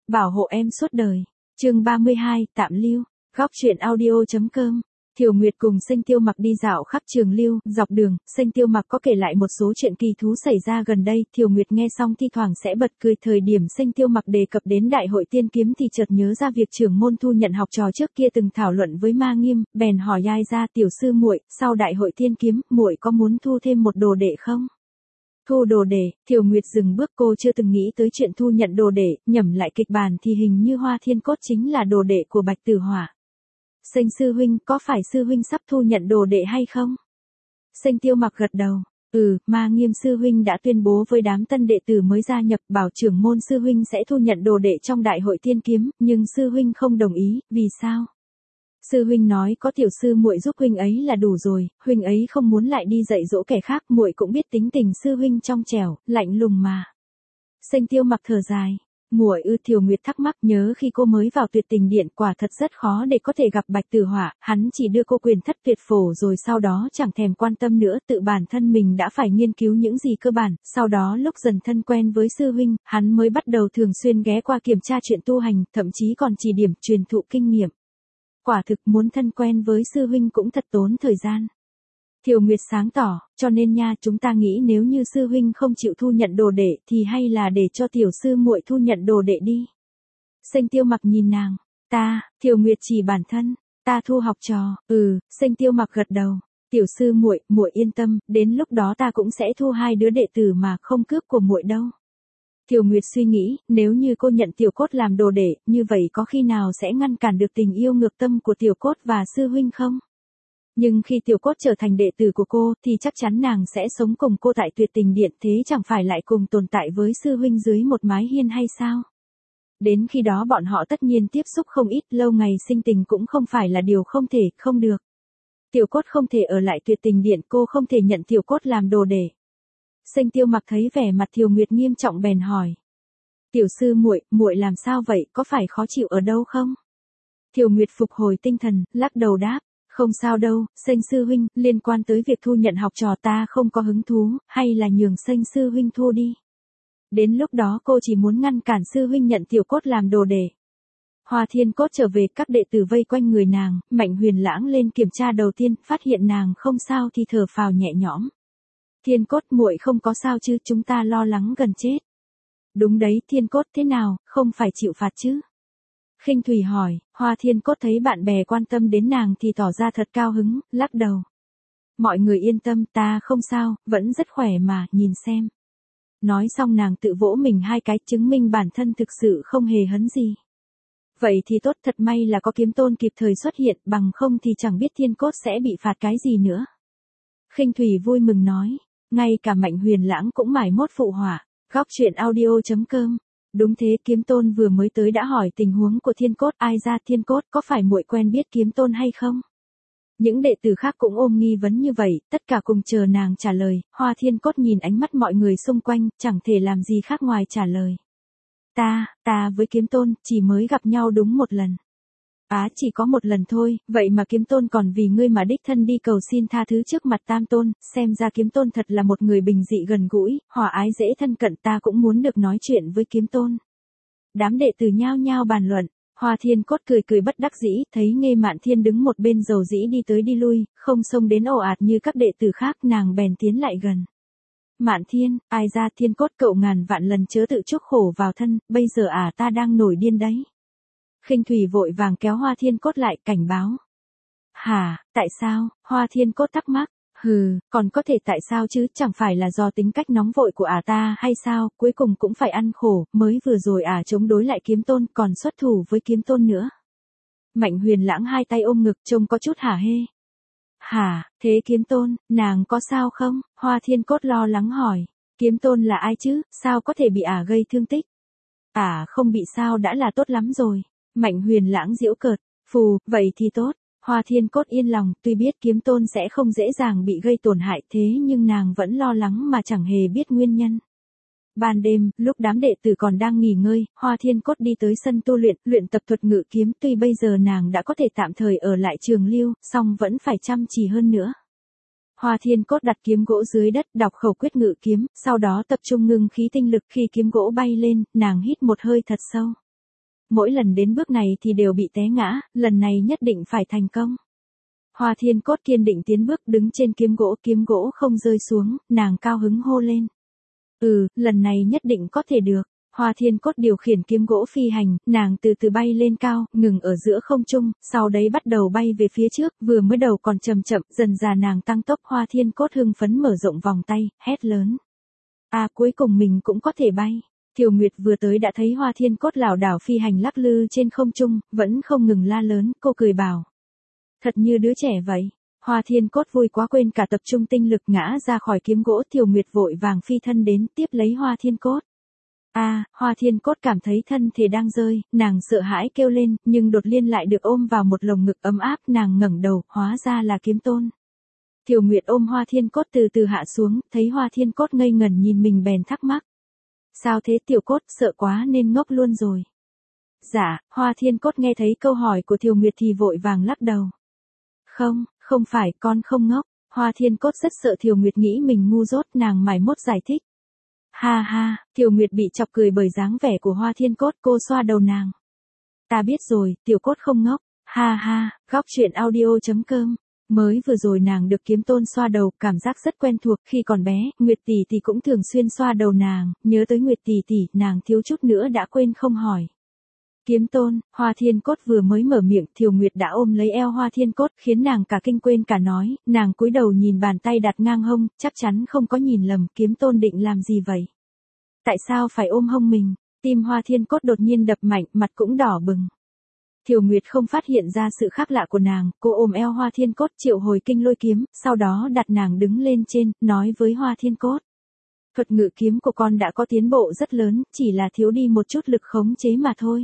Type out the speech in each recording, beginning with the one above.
Bảo hộ em suốt đời. Chương 32, tạm lưu. Góc truyện audio.com. Thiều Nguyệt cùng Sênh Tiêu Mặc đi dạo khắp Trường Lưu, dọc đường, Sênh Tiêu Mặc có kể lại một số chuyện kỳ thú xảy ra gần đây, Thiều Nguyệt nghe xong thi thoảng sẽ bật cười. Thời điểm Sênh Tiêu Mặc đề cập đến Đại hội Tiên Kiếm thì chợt nhớ ra việc trưởng môn thu nhận học trò trước kia từng thảo luận với Ma Nghiêm, bèn hỏi Nhai ra, tiểu sư muội, sau Đại hội Tiên Kiếm, muội có muốn thu thêm một đồ đệ không? Thu đồ đệ? Thiều Nguyệt dừng bước, cô chưa từng nghĩ tới chuyện thu nhận đồ đệ, nhẩm lại kịch bản thì hình như Hoa Thiên Cốt chính là đồ đệ của Bạch Tử Hỏa. Sênh sư huynh, có phải sư huynh sắp thu nhận đồ đệ hay không? Sênh Tiêu Mặc gật đầu. Ma Nghiêm sư huynh đã tuyên bố với đám tân đệ tử mới gia nhập, bảo trưởng môn sư huynh sẽ thu nhận đồ đệ trong Đại hội Tiên Kiếm, nhưng sư huynh không đồng ý, vì sao? Sư huynh nói có tiểu sư muội giúp huynh ấy là đủ rồi, huynh ấy không muốn lại đi dạy dỗ kẻ khác, muội cũng biết tính tình sư huynh trong trẻo, lạnh lùng mà. Sênh Tiêu Mặc thở dài. Muội ư? Thiều Nguyệt thắc mắc, nhớ khi cô mới vào Tuyệt Tình Điện quả thật rất khó để có thể gặp Bạch Tử Hỏa, hắn chỉ đưa cô quyền thất tuyệt phổ rồi sau đó chẳng thèm quan tâm nữa, tự bản thân mình đã phải nghiên cứu những gì cơ bản, sau đó lúc dần thân quen với sư huynh, hắn mới bắt đầu thường xuyên ghé qua kiểm tra chuyện tu hành, thậm chí còn chỉ điểm truyền thụ kinh nghiệm. Quả thực muốn thân quen với sư huynh cũng thật tốn thời gian. Thiều Nguyệt sáng tỏ, cho nên nha, chúng ta nghĩ nếu như sư huynh không chịu thu nhận đồ đệ thì hay là để cho tiểu sư muội thu nhận đồ đệ đi. Sênh Tiêu Mặc nhìn nàng. Thiều Nguyệt chỉ bản thân, ta thu học trò. Sênh Tiêu Mặc gật đầu. Tiểu sư muội, muội yên tâm, đến lúc đó ta cũng sẽ thu 2 đứa đệ tử mà, không cướp của muội đâu. Thiều Nguyệt suy nghĩ, nếu như cô nhận Tiểu Cốt làm đồ đệ, như vậy có khi nào sẽ ngăn cản được tình yêu ngược tâm của Tiểu Cốt và sư huynh không? Nhưng khi Tiểu Cốt trở thành đệ tử của cô, thì chắc chắn nàng sẽ sống cùng cô tại Tuyệt Tình Điện, thế chẳng phải lại cùng tồn tại với sư huynh dưới một mái hiên hay sao? Đến khi đó bọn họ tất nhiên tiếp xúc không ít, lâu ngày sinh tình cũng không phải là điều không thể, không được. Tiểu Cốt không thể ở lại Tuyệt Tình Điện, cô không thể nhận Tiểu Cốt làm đồ đệ. Sênh Tiêu Mặc thấy vẻ mặt Thiều Nguyệt nghiêm trọng bèn hỏi. Tiểu sư muội, muội làm sao vậy, có phải khó chịu ở đâu không? Thiều Nguyệt phục hồi tinh thần, lắc đầu đáp. Không sao đâu, Sênh sư huynh, liên quan tới việc thu nhận học trò ta không có hứng thú, hay là nhường Sênh sư huynh thu đi. Đến lúc đó cô chỉ muốn ngăn cản sư huynh nhận Tiểu Cốt làm đồ đệ. Hoa Thiên Cốt trở về, các đệ tử vây quanh người nàng, Mạnh Huyền Lãng lên kiểm tra đầu tiên, phát hiện nàng không sao thì thở phào nhẹ nhõm. Thiên Cốt, muội không có sao chứ, chúng ta lo lắng gần chết. Đúng đấy, Thiên Cốt, thế nào, không phải chịu phạt chứ? Khinh Thủy hỏi. Hoa Thiên Cốt thấy bạn bè quan tâm đến nàng thì tỏ ra thật cao hứng, lắc đầu. Mọi người yên tâm, ta không sao, vẫn rất khỏe mà, nhìn xem. Nói xong nàng tự vỗ mình 2 cái, chứng minh bản thân thực sự không hề hấn gì. Vậy thì tốt, thật may là có Kiếm Tôn kịp thời xuất hiện, bằng không thì chẳng biết Thiên Cốt sẽ bị phạt cái gì nữa. Khinh Thủy vui mừng nói. Ngay cả Mạnh Huyền Lãng cũng mải mốt phụ họa. Góc truyện audio.com. Đúng thế, Kiếm Tôn vừa mới tới đã hỏi tình huống của Thiên Cốt. Ai ra, Thiên Cốt, có phải muội quen biết Kiếm Tôn hay không? Những đệ tử khác cũng ôm nghi vấn như vậy, tất cả cùng chờ nàng trả lời. Hoa Thiên Cốt nhìn ánh mắt mọi người xung quanh, chẳng thể làm gì khác ngoài trả lời. Ta với Kiếm Tôn, chỉ mới gặp nhau đúng 1 lần. Chỉ có 1 lần thôi, vậy mà Kiếm Tôn còn vì ngươi mà đích thân đi cầu xin tha thứ trước mặt Tam Tôn, xem ra Kiếm Tôn thật là một người bình dị gần gũi, hòa ái dễ thân cận, ta cũng muốn được nói chuyện với Kiếm Tôn. Đám đệ tử nhao nhao bàn luận, Hoa Thiên Cốt cười bất đắc dĩ, thấy Nghê Mạn Thiên đứng một bên dầu dĩ đi tới đi lui, không xông đến ồ ạt như các đệ tử khác, nàng bèn tiến lại gần. Mạn Thiên, ai ra, Thiên Cốt, cậu ngàn vạn lần chớ tự chuốc khổ vào thân, bây giờ ta đang nổi điên đấy. Khinh Thủy vội vàng kéo Hoa Thiên Cốt lại, cảnh báo. Hả, tại sao? Hoa Thiên Cốt thắc mắc. Còn có thể tại sao chứ, chẳng phải là do tính cách nóng vội của ta hay sao, cuối cùng cũng phải ăn khổ, mới vừa rồi chống đối lại Kiếm Tôn, còn xuất thủ với Kiếm Tôn nữa. Mạnh Huyền Lãng 2 tay ôm ngực, trông có chút hả hê. Hả, thế Kiếm Tôn, nàng có sao không? Hoa Thiên Cốt lo lắng hỏi. Kiếm Tôn là ai chứ, sao có thể bị gây thương tích? Không bị sao đã là tốt lắm rồi. Mạnh Huyền Lãng giễu cợt. Phù, vậy thì tốt. Hoa Thiên Cốt yên lòng, tuy biết Kiếm Tôn sẽ không dễ dàng bị gây tổn hại, thế nhưng nàng vẫn lo lắng mà chẳng hề biết nguyên nhân. Ban đêm, lúc đám đệ tử còn đang nghỉ ngơi, Hoa Thiên Cốt đi tới sân tu luyện tập thuật ngự kiếm, tuy bây giờ nàng đã có thể tạm thời ở lại Trường Lưu, song vẫn phải chăm chỉ hơn nữa. Hoa Thiên Cốt đặt kiếm gỗ dưới đất, đọc khẩu quyết ngự kiếm, sau đó tập trung ngưng khí tinh lực, khi kiếm gỗ bay lên, nàng hít một hơi thật sâu. Mỗi lần đến bước này thì đều bị té ngã, lần này nhất định phải thành công. Hoa Thiên Cốt kiên định tiến bước đứng trên kiếm gỗ không rơi xuống, nàng cao hứng hô lên. Lần này nhất định có thể được. Hoa Thiên Cốt điều khiển kiếm gỗ phi hành, nàng từ từ bay lên cao, ngừng ở giữa không trung, sau đấy bắt đầu bay về phía trước, vừa mới đầu còn chậm chậm, dần dà nàng tăng tốc. Hoa Thiên Cốt hưng phấn mở rộng vòng tay, hét lớn. Cuối cùng mình cũng có thể bay. Thiều Nguyệt vừa tới đã thấy Hoa Thiên Cốt lảo đảo phi hành lắc lư trên không trung, vẫn không ngừng la lớn, cô cười bảo. Thật như đứa trẻ vậy. Hoa Thiên Cốt vui quá quên cả tập trung tinh lực ngã ra khỏi kiếm gỗ. Thiều Nguyệt vội vàng phi thân đến tiếp lấy Hoa Thiên Cốt. Hoa Thiên Cốt cảm thấy thân thể đang rơi, nàng sợ hãi kêu lên, nhưng đột nhiên lại được ôm vào một lồng ngực ấm áp, nàng ngẩng đầu, hóa ra là Kiếm Tôn. Thiều Nguyệt ôm Hoa Thiên Cốt từ từ hạ xuống, thấy Hoa Thiên Cốt ngây ngẩn nhìn mình bèn thắc mắc. Sao thế Tiểu Cốt, sợ quá nên ngốc luôn rồi. Dạ, Hoa Thiên Cốt nghe thấy câu hỏi của Thiều Nguyệt thì vội vàng lắc đầu. Không phải, con không ngốc. Hoa Thiên Cốt rất sợ Thiều Nguyệt nghĩ mình ngu dốt, nàng mải mốt giải thích. Ha, Thiều Nguyệt bị chọc cười bởi dáng vẻ của Hoa Thiên Cốt, cô xoa đầu nàng. Ta biết rồi, Tiểu Cốt không ngốc. Ha, góc truyện audio.com. Mới vừa rồi nàng được Kiếm Tôn xoa đầu, cảm giác rất quen thuộc. Khi còn bé, Nguyệt tỷ tỷ cũng thường xuyên xoa đầu nàng, nhớ tới Nguyệt tỷ tỷ, nàng thiếu chút nữa đã quên không hỏi. Kiếm Tôn, Hoa Thiên Cốt vừa mới mở miệng, Thiều Nguyệt đã ôm lấy eo Hoa Thiên Cốt, khiến nàng cả kinh quên cả nói, nàng cúi đầu nhìn bàn tay đặt ngang hông, chắc chắn không có nhìn lầm, Kiếm Tôn định làm gì vậy? Tại sao phải ôm hông mình? Tim Hoa Thiên Cốt đột nhiên đập mạnh, mặt cũng đỏ bừng. Thiều Nguyệt không phát hiện ra sự khác lạ của nàng, cô ôm eo Hoa Thiên Cốt triệu hồi kinh lôi kiếm, sau đó đặt nàng đứng lên trên, nói với Hoa Thiên Cốt. Thuật ngự kiếm của con đã có tiến bộ rất lớn, chỉ là thiếu đi một chút lực khống chế mà thôi.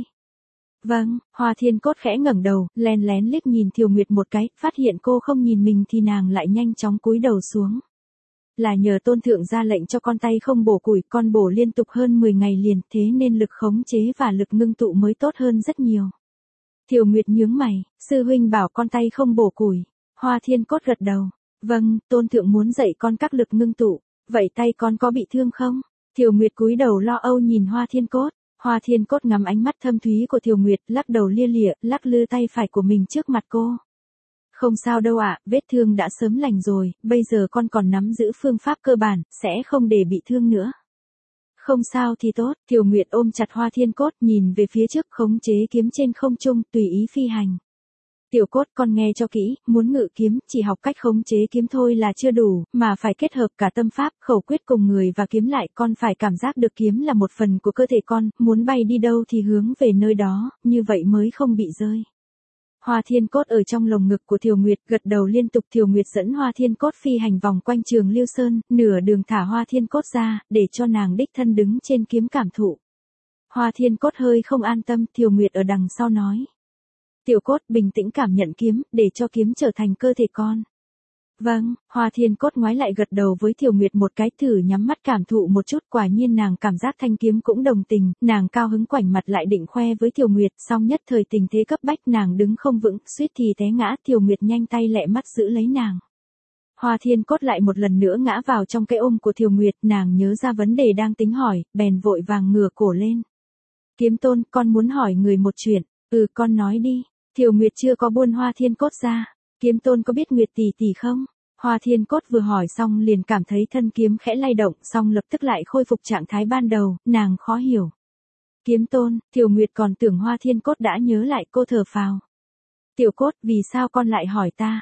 Vâng, Hoa Thiên Cốt khẽ ngẩng đầu, lén lén liếc nhìn Thiều Nguyệt một cái, phát hiện cô không nhìn mình thì nàng lại nhanh chóng cúi đầu xuống. Là nhờ Tôn thượng ra lệnh cho con tay không bổ củi, con bổ liên tục hơn 10 ngày liền, thế nên lực khống chế và lực ngưng tụ mới tốt hơn rất nhiều. Thiều Nguyệt nhướng mày, sư huynh bảo con tay không bổ củi. Hoa Thiên Cốt gật đầu. Vâng, Tôn thượng muốn dạy con các lực ngưng tụ. Vậy tay con có bị thương không? Thiều Nguyệt cúi đầu lo âu nhìn Hoa Thiên Cốt. Hoa Thiên Cốt ngắm ánh mắt thâm thúy của Thiều Nguyệt, lắc đầu lia lịa, lắc lư tay phải của mình trước mặt cô. Không sao đâu ạ, vết thương đã sớm lành rồi, bây giờ con còn nắm giữ phương pháp cơ bản, sẽ không để bị thương nữa. Không sao thì tốt, Thiều Nguyệt ôm chặt Hoa Thiên Cốt, nhìn về phía trước, khống chế kiếm trên không trung, tùy ý phi hành. Tiểu Cốt, con nghe cho kỹ, muốn ngự kiếm, chỉ học cách khống chế kiếm thôi là chưa đủ, mà phải kết hợp cả tâm pháp, khẩu quyết cùng người và kiếm lại, con phải cảm giác được kiếm là một phần của cơ thể con, muốn bay đi đâu thì hướng về nơi đó, như vậy mới không bị rơi. Hoa Thiên Cốt ở trong lồng ngực của Thiều Nguyệt, gật đầu liên tục. Thiều Nguyệt dẫn Hoa Thiên Cốt phi hành vòng quanh Trường Lưu Sơn, nửa đường thả Hoa Thiên Cốt ra, để cho nàng đích thân đứng trên kiếm cảm thụ. Hoa Thiên Cốt hơi không an tâm, Thiều Nguyệt ở đằng sau nói. Tiểu Cốt bình tĩnh cảm nhận kiếm, để cho kiếm trở thành cơ thể con. Vâng, Hoa Thiên Cốt ngoái lại gật đầu với Thiều Nguyệt một cái, thử nhắm mắt cảm thụ một chút, quả nhiên nàng cảm giác thanh kiếm cũng đồng tình, nàng cao hứng ngoảnh mặt lại định khoe với Thiều Nguyệt, song nhất thời tình thế cấp bách nàng đứng không vững, suýt thì té ngã, Thiều Nguyệt nhanh tay lẹ mắt giữ lấy nàng. Hoa Thiên Cốt lại một lần nữa ngã vào trong cái ôm của Thiều Nguyệt, nàng nhớ ra vấn đề đang tính hỏi, bèn vội vàng ngửa cổ lên. Kiếm Tôn, con muốn hỏi người một chuyện. Con nói đi. Thiều Nguyệt chưa có buông Hoa Thiên Cốt ra. Kiếm Tôn có biết Nguyệt tỷ tỷ không? Hoa Thiên Cốt vừa hỏi xong liền cảm thấy thân kiếm khẽ lay động, xong lập tức lại khôi phục trạng thái ban đầu, nàng khó hiểu. Kiếm Tôn, Thiều Nguyệt còn tưởng Hoa Thiên Cốt đã nhớ lại, cô thở phào. Tiểu Cốt, vì sao con lại hỏi ta?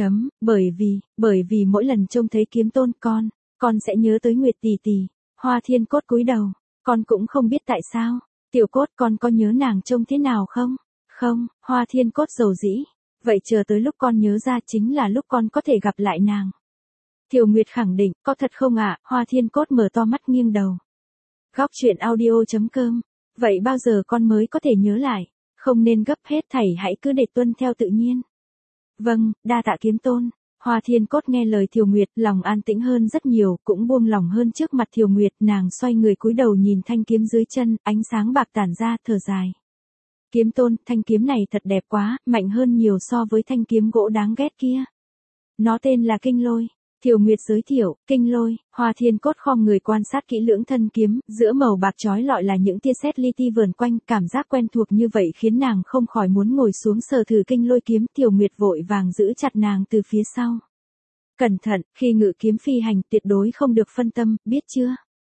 Bởi vì mỗi lần trông thấy Kiếm Tôn con sẽ nhớ tới Nguyệt tỷ tỷ. Hoa Thiên Cốt cúi đầu, con cũng không biết tại sao. Tiểu Cốt, con có nhớ nàng trông thế nào không? Không, Hoa Thiên Cốt dầu dĩ. Vậy chờ tới lúc con nhớ ra chính là lúc con có thể gặp lại nàng. Thiều Nguyệt khẳng định, có thật không ạ? Hoa Thiên Cốt mở to mắt nghiêng đầu. Góc truyện audio.com. Vậy bao giờ con mới có thể nhớ lại? Không nên gấp hết thảy, hãy cứ để tuân theo tự nhiên. Vâng, đa tạ Kiếm Tôn. Hoa Thiên Cốt nghe lời Thiều Nguyệt, lòng an tĩnh hơn rất nhiều, cũng buông lòng hơn trước mặt Thiều Nguyệt, nàng xoay người cúi đầu nhìn thanh kiếm dưới chân, ánh sáng bạc tản ra, thở dài. Kiếm Tôn, thanh kiếm này thật đẹp quá, mạnh hơn nhiều so với thanh kiếm gỗ đáng ghét kia. Nó tên là Kinh Lôi. Thiều Nguyệt giới thiệu, kinh lôi, Hoa Thiên Cốt khom người quan sát kỹ lưỡng thân kiếm, giữa màu bạc chói lọi là những tia sét li ti vờn quanh, cảm giác quen thuộc như vậy khiến nàng không khỏi muốn ngồi xuống sờ thử kinh lôi kiếm. Thiều Nguyệt vội vàng giữ chặt nàng từ phía sau. Cẩn thận, khi ngự kiếm phi hành tuyệt đối không được phân tâm, biết chưa?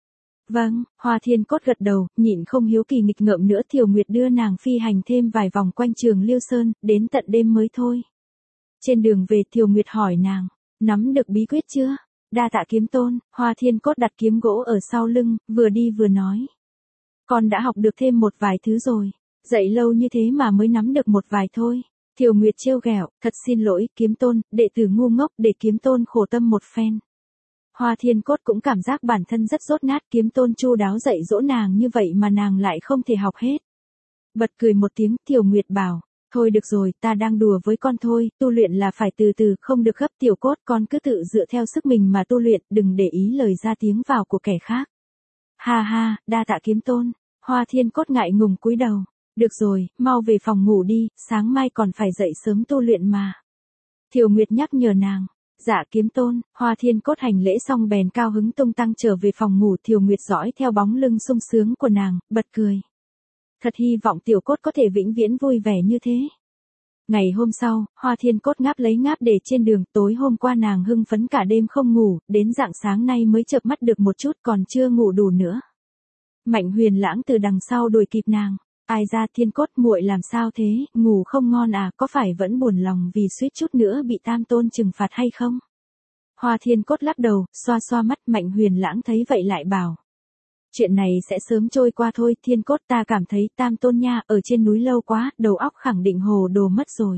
Vâng, Hoa Thiên Cốt gật đầu, nhịn không hiếu kỳ nghịch ngợm nữa. Thiều Nguyệt đưa nàng phi hành thêm vài vòng quanh Trường Liêu Sơn, đến tận đêm mới thôi. Trên đường về Thiều Nguyệt hỏi nàng, nắm được bí quyết chưa? Đa tạ kiếm tôn. Hoa Thiên Cốt đặt kiếm gỗ ở sau lưng, vừa đi vừa nói. Con đã học được thêm một vài thứ rồi, dạy lâu như thế mà mới nắm được một vài thôi. Thiều Nguyệt trêu ghẹo, thật xin lỗi, kiếm tôn, đệ tử ngu ngốc, để kiếm tôn khổ tâm một phen. Hoa Thiên Cốt cũng cảm giác bản thân rất dốt nát, kiếm tôn chu đáo dạy dỗ nàng như vậy mà nàng lại không thể học hết. Bật cười một tiếng, Thiều Nguyệt bảo, thôi được rồi, ta đang đùa với con thôi, tu luyện là phải từ từ, không được gấp. Tiểu Cốt, con cứ tự dựa theo sức mình mà tu luyện, đừng để ý lời ra tiếng vào của kẻ khác. Ha ha, đa tạ kiếm tôn. Hoa Thiên Cốt ngại ngùng cúi đầu. Được rồi, mau về phòng ngủ đi, sáng mai còn phải dậy sớm tu luyện mà. Thiều Nguyệt nhắc nhở nàng. Dạ kiếm tôn. Hoa Thiên Cốt hành lễ xong bèn cao hứng tung tăng trở về phòng ngủ. Thiều Nguyệt dõi theo bóng lưng sung sướng của nàng, bật cười. Thật hy vọng Tiểu Cốt có thể vĩnh viễn vui vẻ như thế. Ngày hôm sau, Hoa Thiên Cốt ngáp lấy ngáp để trên đường. Tối hôm qua nàng hưng phấn cả đêm không ngủ, đến rạng sáng nay mới chợp mắt được một chút, còn chưa ngủ đủ nữa. Mạnh Huyền Lãng từ đằng sau đuổi kịp nàng. Ai ra Thiên Cốt, muội làm sao thế, ngủ không ngon à, có phải vẫn buồn lòng vì suýt chút nữa bị Tam Tôn trừng phạt hay không? Hoa Thiên Cốt lắc đầu, xoa xoa mắt. Mạnh Huyền Lãng thấy vậy lại bảo. Chuyện này sẽ sớm trôi qua thôi. Thiên Cốt, ta cảm thấy Tam Tôn nha, ở trên núi lâu quá, đầu óc khẳng định hồ đồ mất rồi.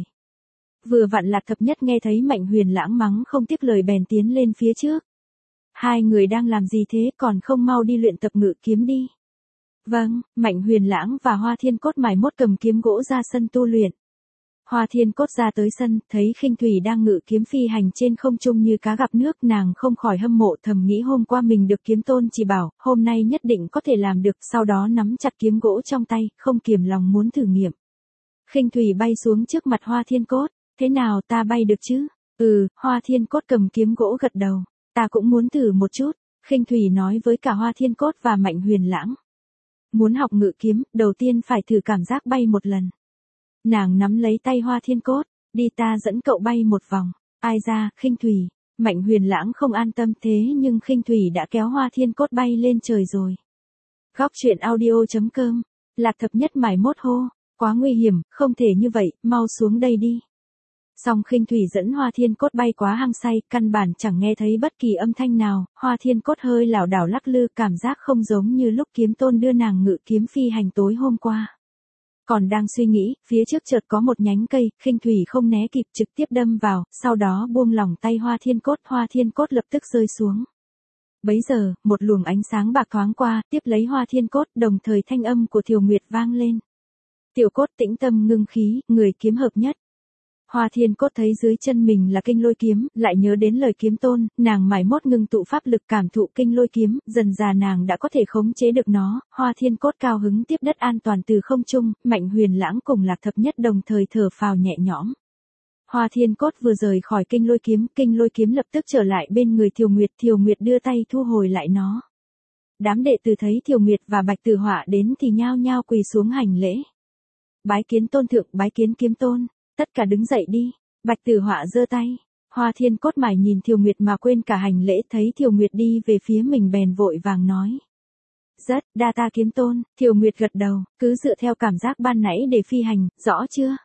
Vừa vặn Lạc Thập Nhất nghe thấy Mạnh Huyền Lãng mắng không tiếc lời bèn tiến lên phía trước. Hai người đang làm gì thế, còn không mau đi luyện tập ngự kiếm đi. Vâng, Mạnh Huyền Lãng và Hoa Thiên Cốt mải mốt cầm kiếm gỗ ra sân tu luyện. Hoa Thiên Cốt ra tới sân, thấy Khinh Thủy đang ngự kiếm phi hành trên không trung như cá gặp nước, nàng không khỏi hâm mộ, thầm nghĩ hôm qua mình được kiếm tôn chỉ bảo, hôm nay nhất định có thể làm được. Sau đó nắm chặt kiếm gỗ trong tay, không kiềm lòng muốn thử nghiệm. Khinh Thủy bay xuống trước mặt Hoa Thiên Cốt, thế nào, ta bay được chứ? Hoa Thiên Cốt cầm kiếm gỗ gật đầu, ta cũng muốn thử một chút. Khinh Thủy nói với cả Hoa Thiên Cốt và Mạnh Huyền Lãng. Muốn học ngự kiếm, đầu tiên phải thử cảm giác bay một lần. Nàng nắm lấy tay Hoa Thiên Cốt, đi, ta dẫn cậu bay một vòng. Ai ra, Khinh Thủy. Mạnh Huyền Lãng không an tâm, thế nhưng Khinh Thủy đã kéo Hoa Thiên Cốt bay lên trời rồi. Góc truyện audio.com. Lạc Thập Nhất mải mốt hô, quá nguy hiểm, không thể như vậy, mau xuống đây đi. Song Khinh Thủy dẫn Hoa Thiên Cốt bay quá hăng say, căn bản chẳng nghe thấy bất kỳ âm thanh nào. Hoa Thiên Cốt hơi lảo đảo lắc lư, cảm giác không giống như lúc kiếm tôn đưa nàng ngự kiếm phi hành tối hôm qua. Còn đang suy nghĩ, phía trước chợt có một nhánh cây, Khinh Thủy không né kịp trực tiếp đâm vào, sau đó buông lỏng tay Hoa Thiên Cốt lập tức rơi xuống. Bấy giờ, một luồng ánh sáng bạc thoáng qua, tiếp lấy Hoa Thiên Cốt, đồng thời thanh âm của Thiều Nguyệt vang lên. Tiểu Cốt tĩnh tâm ngưng khí, người kiếm hợp nhất. Hoa Thiên Cốt thấy dưới chân mình là kinh lôi kiếm, lại nhớ đến lời kiếm tôn, nàng mải mốt ngưng tụ pháp lực cảm thụ kinh lôi kiếm, dần dà nàng đã có thể khống chế được nó. Hoa Thiên Cốt cao hứng tiếp đất an toàn từ không trung. Mạnh Huyền Lãng cùng Lạc Thập Nhất đồng thời thở phào nhẹ nhõm. Hoa Thiên Cốt vừa rời khỏi kinh lôi kiếm lập tức trở lại bên người Thiều Nguyệt đưa tay thu hồi lại nó. Đám đệ tử thấy Thiều Nguyệt và Bạch Tử Họa đến thì nhao nhao quỳ xuống hành lễ. Bái kiến tôn thượng, bái kiến kiếm tôn. Tất cả đứng dậy đi. Bạch Tử Họa giơ tay. Hoa Thiên Cốt mải nhìn Thiều Nguyệt mà quên cả hành lễ, thấy Thiều Nguyệt đi về phía mình bèn vội vàng nói. Rất, đa ta kiếm tôn. Thiều Nguyệt gật đầu, cứ dựa theo cảm giác ban nãy để phi hành, rõ chưa?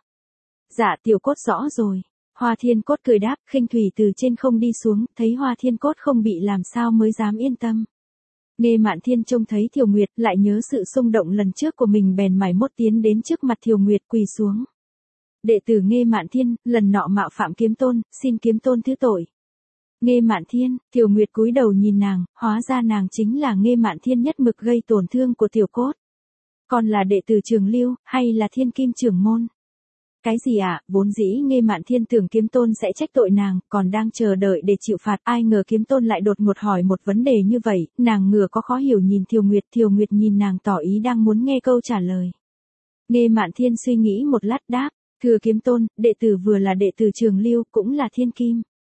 Dạ Tiểu Cốt rõ rồi. Hoa Thiên Cốt cười đáp. Khinh Thủy từ trên không đi xuống, thấy Hoa Thiên Cốt không bị làm sao mới dám yên tâm. Nghê Mạn Thiên trông thấy Thiều Nguyệt, lại nhớ sự xung động lần trước của mình bèn mải mốt tiến đến trước mặt Thiều Nguyệt quỳ xuống. Đệ tử Nghê Mạn Thiên, lần nọ mạo phạm kiếm tôn, xin kiếm tôn thứ tội. Nghê Mạn Thiên. Thiều Nguyệt cúi đầu nhìn nàng, hóa ra nàng chính là Nghê Mạn Thiên nhất mực gây tổn thương của Tiểu Cốt. Còn là đệ tử Trường Lưu, hay là Thiên Kim trưởng môn? Cái gì ạ, vốn dĩ Nghê Mạn Thiên tưởng kiếm tôn sẽ trách tội nàng, còn đang chờ đợi để chịu phạt, ai ngờ kiếm tôn lại đột ngột hỏi một vấn đề như vậy, nàng ngừa có khó hiểu nhìn Thiều Nguyệt nhìn nàng tỏ ý đang muốn nghe câu trả lời. Nghê Mạn Thiên suy nghĩ một lát đáp. Thưa kiếm tôn, đệ tử vừa là đệ tử Trường Lưu, cũng là Thiên Kim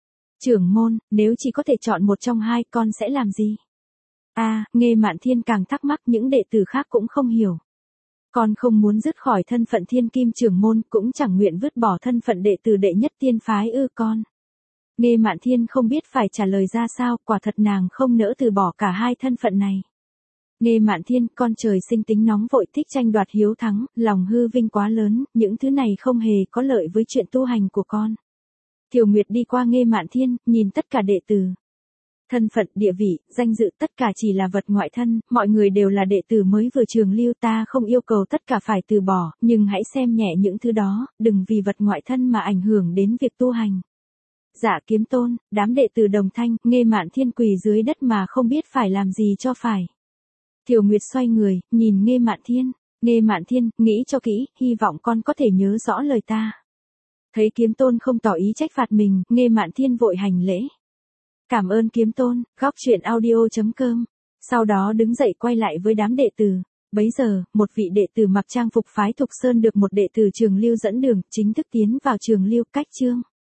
Trưởng môn, nếu chỉ có thể chọn một trong hai con sẽ làm gì? Nghê Mạn Thiên càng thắc mắc, những đệ tử khác cũng không hiểu. Con không muốn dứt khỏi thân phận thiên kim trưởng môn, cũng chẳng nguyện vứt bỏ thân phận đệ tử đệ nhất tiên phái con. Nghê Mạn Thiên không biết phải trả lời ra sao, quả thật nàng không nỡ từ bỏ cả hai thân phận này. Nghê Mạn Thiên, con trời sinh tính nóng vội, thích tranh đoạt hiếu thắng, lòng hư vinh quá lớn, những thứ này không hề có lợi với chuyện tu hành của con. Thiều Nguyệt đi qua Nghê Mạn Thiên, nhìn tất cả đệ tử. Thân phận, địa vị, danh dự tất cả chỉ là vật ngoại thân, mọi người đều là đệ tử mới vừa trường lưu, ta không yêu cầu tất cả phải từ bỏ, nhưng hãy xem nhẹ những thứ đó, đừng vì vật ngoại thân mà ảnh hưởng đến việc tu hành. Dạ Kiếm Tôn, đám đệ tử đồng thanh, Nghê Mạn Thiên quỳ dưới đất mà không biết phải làm gì cho phải. Thiều Nguyệt xoay người, nhìn Nghê Mạn Thiên. Nghê Mạn Thiên, nghĩ cho kỹ, hy vọng con có thể nhớ rõ lời ta. Thấy Kiếm Tôn không tỏ ý trách phạt mình, Nghê Mạn Thiên vội hành lễ. Cảm ơn Kiếm Tôn, góc truyện audio.com. Sau đó đứng dậy quay lại với đám đệ tử. Bấy giờ, một vị đệ tử mặc trang phục phái Thục Sơn được một đệ tử Trường Lưu dẫn đường, chính thức tiến vào Trường Lưu. Cách chương